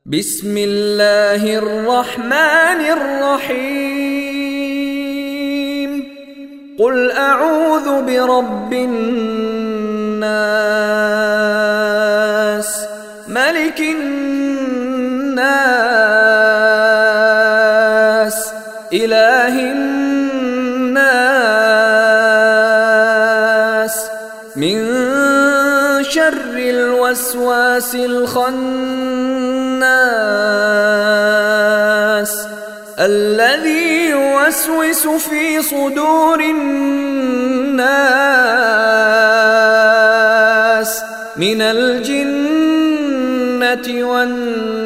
بسم الله الرحمن الرحيم قل أعوذ برب الناس ملك الناس إله الناس من شر الوسواس الخناس الذي يوسوس في صدور الناس من الجنة والناس.